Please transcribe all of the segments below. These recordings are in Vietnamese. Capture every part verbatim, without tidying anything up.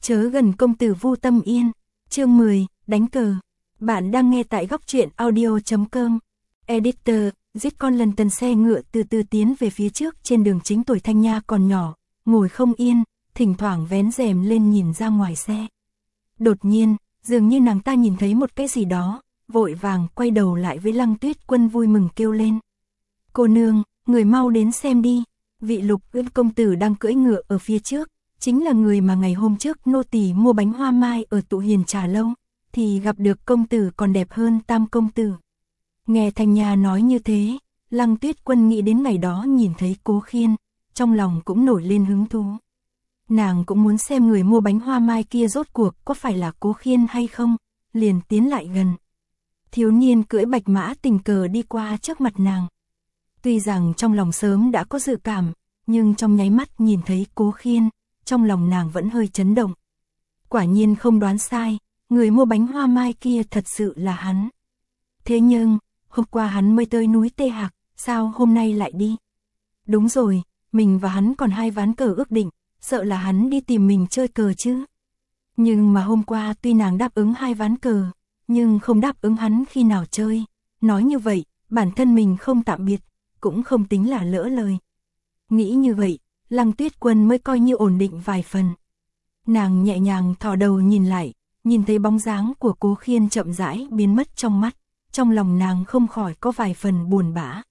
Chớ gần công tử Vu Tâm Yên. Chương mười, đánh cờ. Bạn đang nghe tại góc truyện audio chấm com. Editor, giết con lần tần xe ngựa từ từ tiến về phía trước trên đường chính. Tuổi Thanh Nha còn nhỏ, ngồi không yên, thỉnh thoảng vén rèm lên nhìn ra ngoài xe. Đột nhiên, dường như nàng ta nhìn thấy một cái gì đó, vội vàng quay đầu lại với Lăng Tuyết Quân vui mừng kêu lên. Cô nương, người mau đến xem đi, vị Lục Ưn công tử đang cưỡi ngựa ở phía trước, chính là người mà ngày hôm trước nô tỳ mua bánh hoa mai ở Tụ Hiền trà lâu, thì gặp được công tử còn đẹp hơn Tam công tử. Nghe Thanh Nha nói như thế, Lăng Tuyết Quân nghĩ đến ngày đó nhìn thấy Cố Khiên, trong lòng cũng nổi lên hứng thú. Nàng cũng muốn xem người mua bánh hoa mai kia rốt cuộc có phải là Cố Khiên hay không, liền tiến lại gần. Thiếu niên cưỡi bạch mã tình cờ đi qua trước mặt nàng. Tuy rằng trong lòng sớm đã có dự cảm, nhưng trong nháy mắt nhìn thấy Cố Khiên, trong lòng nàng vẫn hơi chấn động. Quả nhiên không đoán sai, người mua bánh hoa mai kia thật sự là hắn. Thế nhưng, hôm qua hắn mới tới núi Tê Hạc, sao hôm nay lại đi? Đúng rồi, mình và hắn còn hai ván cờ ước định, sợ là hắn đi tìm mình chơi cờ chứ. Nhưng mà hôm qua tuy nàng đáp ứng hai ván cờ, nhưng không đáp ứng hắn khi nào chơi. Nói như vậy, bản thân mình không tạm biệt, cũng không tính là lỡ lời. Nghĩ như vậy, Lăng Tuyết Quân mới coi như ổn định vài phần. Nàng nhẹ nhàng thò đầu nhìn lại, nhìn thấy bóng dáng của Cố Khiên chậm rãi biến mất trong mắt, trong lòng nàng không khỏi có vài phần buồn bã.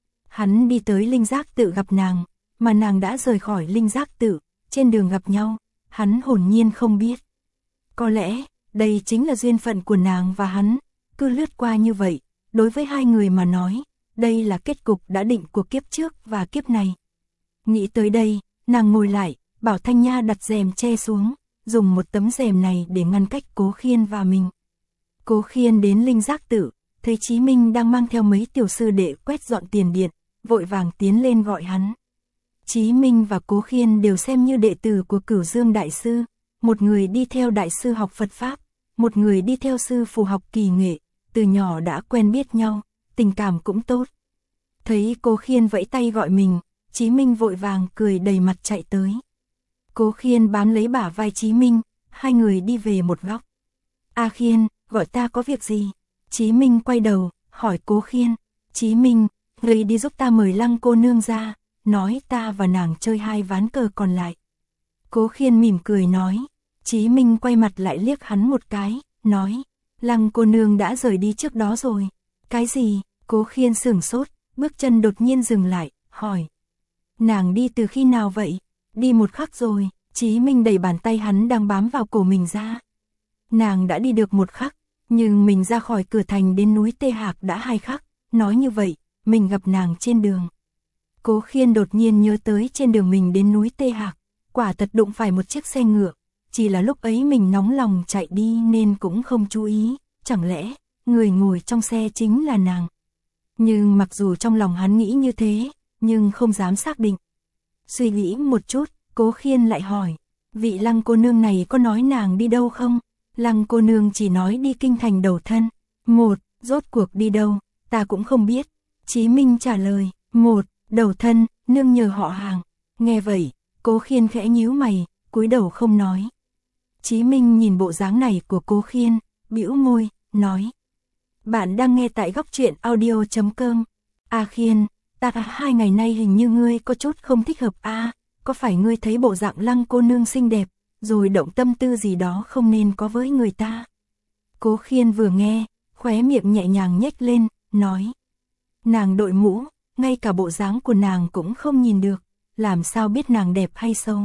Hắn đi tới Linh Giác Tự gặp nàng, mà nàng đã rời khỏi Linh Giác Tự, trên đường gặp nhau, hắn hồn nhiên không biết. Có lẽ, đây chính là duyên phận của nàng và hắn, cứ lướt qua như vậy, đối với hai người mà nói, đây là kết cục đã định của kiếp trước và kiếp này. Nghĩ tới đây, nàng ngồi lại, bảo Thanh Nha đặt rèm che xuống, dùng một tấm rèm này để ngăn cách Cố Khiên và mình. Cố Khiên đến Linh Giác Tự, thấy Chí Minh đang mang theo mấy tiểu sư đệ quét dọn tiền điện, vội vàng tiến lên gọi hắn. Chí Minh và Cố Khiên đều xem như đệ tử của Cửu Dương Đại Sư, một người đi theo Đại Sư học Phật Pháp, một người đi theo Sư Phụ học Kỳ Nghệ, từ nhỏ đã quen biết nhau, tình cảm cũng tốt. Thấy Cố Khiên vẫy tay gọi mình, Chí Minh vội vàng cười đầy mặt chạy tới. Cố Khiên bám lấy bả vai Chí Minh, hai người đi về một góc. A Khiên, gọi ta có việc gì? Chí Minh quay đầu, hỏi Cố Khiên. Chí Minh, người đi giúp ta mời Lăng cô nương ra, nói ta và nàng chơi hai ván cờ còn lại. Cố Khiên mỉm cười nói. Chí Minh quay mặt lại liếc hắn một cái, nói. Lăng cô nương đã rời đi trước đó rồi. Cái gì? Cố Khiên sửng sốt, bước chân đột nhiên dừng lại, hỏi. Nàng đi từ khi nào vậy? Đi một khắc rồi. Chí Minh đẩy bàn tay hắn đang bám vào cổ mình ra. Nàng đã đi được một khắc, nhưng mình ra khỏi cửa thành đến núi Tê Hạc đã hai khắc. Nói như vậy, mình gặp nàng trên đường. Cố Khiên đột nhiên nhớ tới trên đường mình đến núi Tê Hạc, quả thật đụng phải một chiếc xe ngựa. Chỉ là lúc ấy mình nóng lòng chạy đi nên cũng không chú ý, chẳng lẽ người ngồi trong xe chính là nàng. Nhưng mặc dù trong lòng hắn nghĩ như thế, nhưng không dám xác định. Suy nghĩ một chút, Cố Khiên lại hỏi, vị Lăng cô nương này có nói nàng đi đâu không? Lăng cô nương chỉ nói đi kinh thành đầu thân. Một, rốt cuộc đi đâu, ta cũng không biết. Chí Minh trả lời, một, đầu thân, nương nhờ họ hàng. Nghe vậy, Cố Khiên khẽ nhíu mày, cúi đầu không nói. Chí Minh nhìn bộ dáng này của Cố Khiên, bĩu môi, nói. Bạn đang nghe tại góc truyện audio chấm com. A Khiên, ta hai ngày nay hình như ngươi có chút không thích hợp a, à, có phải ngươi thấy bộ dạng Lăng cô nương xinh đẹp, rồi động tâm tư gì đó không nên có với người ta? Cố Khiên vừa nghe, khóe miệng nhẹ nhàng nhếch lên, nói. Nàng đội mũ, ngay cả bộ dáng của nàng cũng không nhìn được, làm sao biết nàng đẹp hay xấu?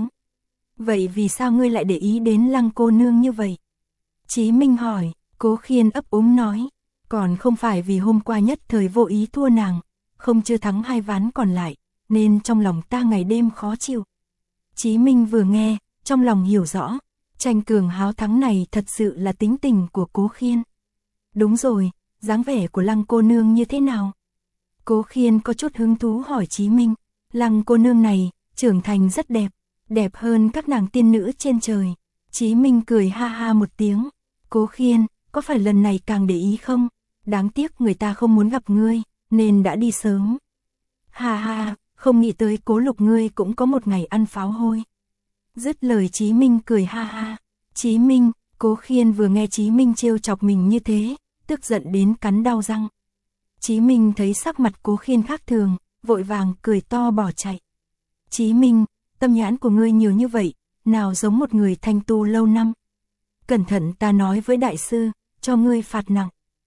Vậy vì sao ngươi lại để ý đến Lăng cô nương như vậy? Chí Minh hỏi. Cố Khiên ấp úng nói. Còn không phải vì hôm qua nhất thời vô ý thua nàng, không chưa thắng hai ván còn lại, nên trong lòng ta ngày đêm khó chịu. Chí Minh vừa nghe, trong lòng hiểu rõ, tranh cường háo thắng này thật sự là tính tình của Cố Khiên. Đúng rồi, dáng vẻ của Lăng cô nương như thế nào? Cố Khiên có chút hứng thú hỏi Chí Minh. Lăng cô nương này, trưởng thành rất đẹp, đẹp hơn các nàng tiên nữ trên trời. Chí Minh cười ha ha một tiếng. Cố Khiên, có phải lần này càng để ý không? Đáng tiếc người ta không muốn gặp ngươi, nên đã đi sớm. Ha ha, không nghĩ tới Cố Lục ngươi cũng có một ngày ăn pháo hôi. Dứt lời Chí Minh cười ha ha. Chí Minh, Cố Khiên vừa nghe Chí Minh trêu chọc mình như thế, tức giận đến cắn đau răng. Chí Minh thấy sắc mặt Cố Khiên khác thường, vội vàng cười to bỏ chạy. Chí Minh, tâm nhãn của ngươi nhiều như vậy, nào giống một người thanh tu lâu năm. Cẩn thận ta nói với đại sư, cho ngươi phạt nặng.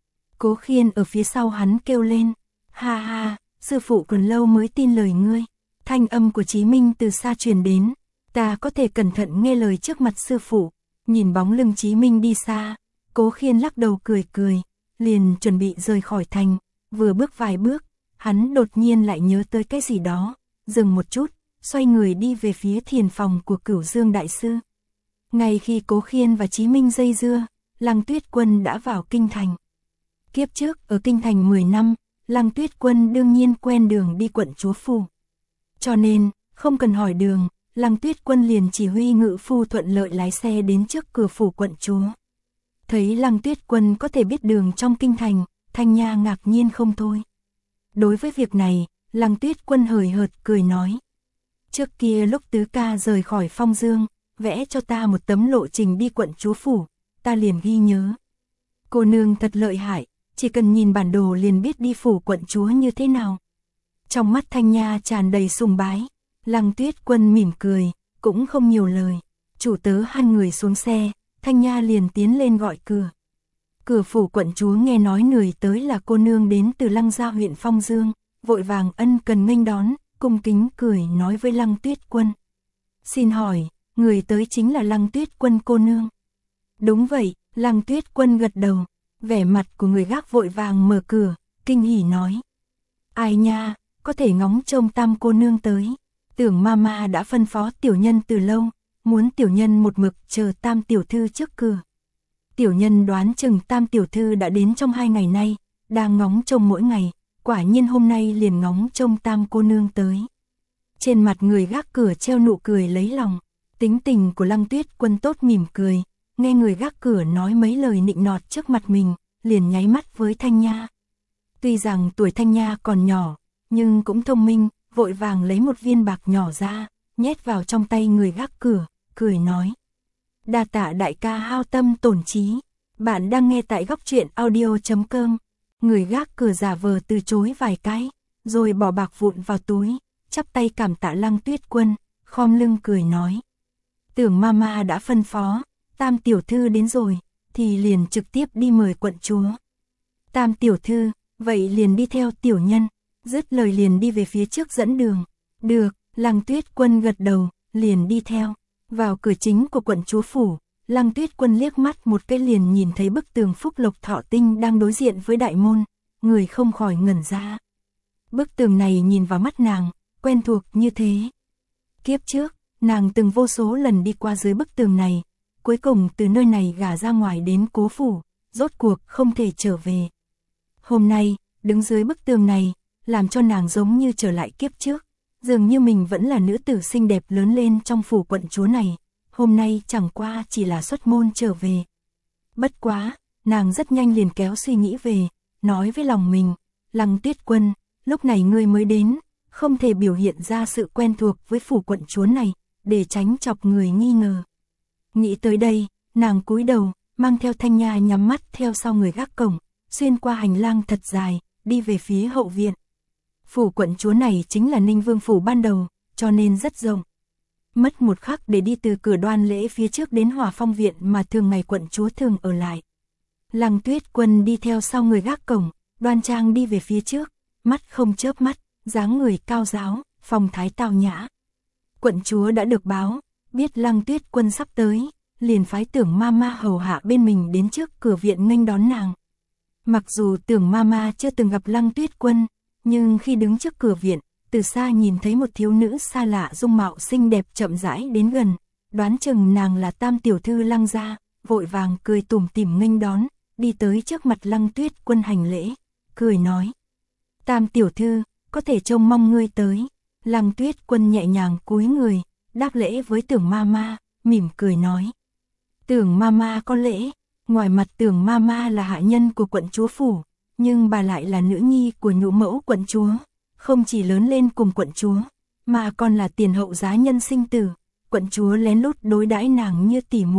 Cố Khiên ở phía sau hắn kêu lên, ha ha, sư phụ còn lâu mới tin lời ngươi. Thanh âm của Chí Minh từ xa truyền đến, ta có thể cẩn thận nghe lời trước mặt sư phụ. Nhìn bóng lưng Chí Minh đi xa, Cố Khiên lắc đầu cười cười, liền chuẩn bị rời khỏi thành, vừa bước vài bước, hắn đột nhiên lại nhớ tới cái gì đó, dừng một chút, xoay người đi về phía thiền phòng của Cửu Dương đại sư. Ngay khi Cố Khiên và Chí Minh dây dưa, Lăng Tuyết Quân đã vào kinh thành. Kiếp trước ở kinh thành mười năm, Lăng Tuyết Quân đương nhiên quen đường đi quận chúa phủ. Cho nên, không cần hỏi đường, Lăng Tuyết Quân liền chỉ huy ngự phu thuận lợi lái xe đến trước cửa phủ quận chúa. Thấy Lăng Tuyết Quân có thể biết đường trong kinh thành, Thanh Nha ngạc nhiên không thôi. Đối với việc này, Lăng Tuyết Quân hời hợt cười nói. Trước kia lúc tứ ca rời khỏi Phong Dương, vẽ cho ta một tấm lộ trình đi quận chúa phủ, ta liền ghi nhớ. Cô nương thật lợi hại, chỉ cần nhìn bản đồ liền biết đi phủ quận chúa như thế nào. Trong mắt Thanh Nha tràn đầy sùng bái, Lăng Tuyết Quân mỉm cười, cũng không nhiều lời. Chủ tớ hai người xuống xe, Thanh Nha liền tiến lên gọi cửa. Cửa phủ quận chúa nghe nói người tới là cô nương đến từ Lăng gia huyện Phong Dương, vội vàng ân cần nghênh đón, cung kính cười nói với Lăng Tuyết Quân. Xin hỏi, người tới chính là Lăng Tuyết Quân cô nương? Đúng vậy, Lăng Tuyết Quân gật đầu, vẻ mặt của người gác vội vàng mở cửa, kinh hỉ nói. Ai nha, có thể ngóng trông Tam cô nương tới. Tưởng Mama đã phân phó tiểu nhân từ lâu, muốn tiểu nhân một mực chờ Tam tiểu thư trước cửa. Tiểu nhân đoán chừng Tam tiểu thư đã đến trong hai ngày nay, đang ngóng trông mỗi ngày, quả nhiên hôm nay liền ngóng trông Tam cô nương tới. Trên mặt người gác cửa treo nụ cười lấy lòng, tính tình của Lăng Tuyết Quân tốt mỉm cười, nghe người gác cửa nói mấy lời nịnh nọt trước mặt mình, liền nháy mắt với Thanh Nha. Tuy rằng tuổi Thanh Nha còn nhỏ, nhưng cũng thông minh, vội vàng lấy một viên bạc nhỏ ra, nhét vào trong tay người gác cửa, cười nói. Đa tạ đại ca hao tâm tổn trí, bạn đang nghe tại góc truyện audio chấm com. Người gác cửa giả vờ từ chối vài cái, rồi bỏ bạc vụn vào túi, chắp tay cảm tạ Lăng Tuyết Quân, khom lưng cười nói. Tưởng Mama đã phân phó, Tam tiểu thư đến rồi, thì liền trực tiếp đi mời quận chúa. Tam tiểu thư, vậy liền đi theo tiểu nhân, dứt lời liền đi về phía trước dẫn đường. Được, Lăng Tuyết Quân gật đầu, liền đi theo. Vào cửa chính của quận chúa phủ, Lăng Tuyết Quân liếc mắt một cái liền nhìn thấy bức tường Phúc Lộc Thọ Tinh đang đối diện với đại môn, người không khỏi ngẩn ra. Bức tường này nhìn vào mắt nàng, quen thuộc như thế. Kiếp trước, nàng từng vô số lần đi qua dưới bức tường này, cuối cùng từ nơi này gả ra ngoài đến Cố phủ, rốt cuộc không thể trở về. Hôm nay, đứng dưới bức tường này, làm cho nàng giống như trở lại kiếp trước, dường như mình vẫn là nữ tử xinh đẹp lớn lên trong phủ quận chúa này, hôm nay chẳng qua chỉ là xuất môn trở về. Bất quá, nàng rất nhanh liền kéo suy nghĩ về, nói với lòng mình, Lăng Tuyết Quân, lúc này ngươi mới đến, không thể biểu hiện ra sự quen thuộc với phủ quận chúa này, để tránh chọc người nghi ngờ. Nghĩ tới đây, nàng cúi đầu, mang theo Thanh Nha nhắm mắt theo sau người gác cổng, xuyên qua hành lang thật dài, đi về phía hậu viện. Phủ quận chúa này chính là Ninh Vương phủ ban đầu, cho nên rất rộng. Mất một khắc để đi từ cửa đoan lễ phía trước đến Hòa Phong viện mà thường ngày quận chúa thường ở lại. Lăng Tuyết Quân đi theo sau người gác cổng, đoan trang đi về phía trước, mắt không chớp mắt, dáng người cao giáo, phong thái tao nhã. Quận chúa đã được báo, biết Lăng Tuyết Quân sắp tới, liền phái Tưởng Mama hầu hạ bên mình đến trước cửa viện nghênh đón nàng. Mặc dù Tưởng Mama chưa từng gặp Lăng Tuyết Quân, nhưng khi đứng trước cửa viện, từ xa nhìn thấy một thiếu nữ xa lạ dung mạo xinh đẹp chậm rãi đến gần, đoán chừng nàng là Tam tiểu thư Lăng gia, vội vàng cười tủm tỉm nghênh đón, đi tới trước mặt Lăng Tuyết Quân hành lễ, cười nói: "Tam tiểu thư, có thể trông mong ngươi tới." Lăng Tuyết Quân nhẹ nhàng cúi người, đáp lễ với Tưởng Mama, mỉm cười nói: "Tưởng Mama có lễ." Ngoài mặt Tưởng Mama là hạ nhân của quận chúa phủ, nhưng bà lại là nữ nhi của nhũ mẫu quận chúa, không chỉ lớn lên cùng quận chúa, mà còn là tiền hậu giá nhân sinh tử. Quận chúa lén lút đối đãi nàng như tỉ muội,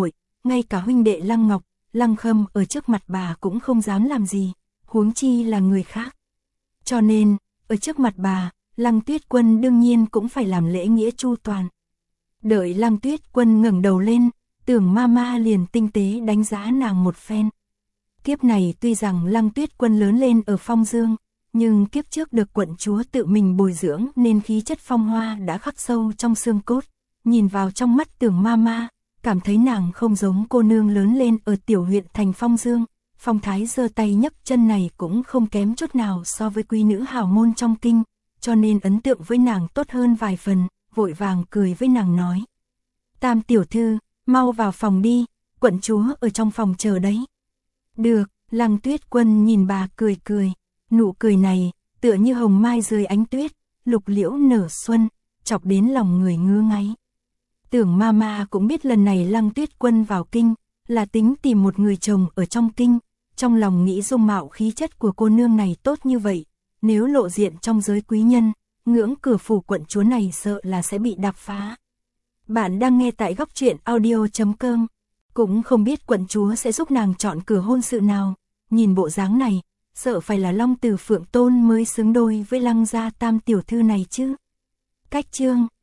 ngay cả huynh đệ Lăng Ngọc, Lăng Khâm ở trước mặt bà cũng không dám làm gì, huống chi là người khác. Cho nên, ở trước mặt bà, Lăng Tuyết Quân đương nhiên cũng phải làm lễ nghĩa chu toàn. Đợi Lăng Tuyết Quân ngẩng đầu lên, Tưởng Mama liền tinh tế đánh giá nàng một phen. Kiếp này tuy rằng Lăng Tuyết Quân lớn lên ở Phong Dương, nhưng kiếp trước được quận chúa tự mình bồi dưỡng nên khí chất phong hoa đã khắc sâu trong xương cốt. Nhìn vào trong mắt Tưởng Mama, cảm thấy nàng không giống cô nương lớn lên ở tiểu huyện thành Phong Dương. Phong thái giơ tay nhấc chân này cũng không kém chút nào so với quý nữ hào môn trong kinh, cho nên ấn tượng với nàng tốt hơn vài phần, vội vàng cười với nàng nói. Tam tiểu thư, mau vào phòng đi, quận chúa ở trong phòng chờ đấy. Được, Lăng Tuyết Quân nhìn bà cười cười, nụ cười này, tựa như hồng mai dưới ánh tuyết, lục liễu nở xuân, chọc đến lòng người ngứa ngáy. Tưởng Mama cũng biết lần này Lăng Tuyết Quân vào kinh, là tính tìm một người chồng ở trong kinh, trong lòng nghĩ dung mạo khí chất của cô nương này tốt như vậy, nếu lộ diện trong giới quý nhân, ngưỡng cửa phủ quận chúa này sợ là sẽ bị đạp phá. Bạn đang nghe tại góc truyện audio chấm com, cũng không biết quận chúa sẽ giúp nàng chọn cửa hôn sự nào, nhìn bộ dáng này, sợ phải là Long Tử Phượng Tôn mới xứng đôi với Lăng gia tam tiểu thư này chứ. Cách chương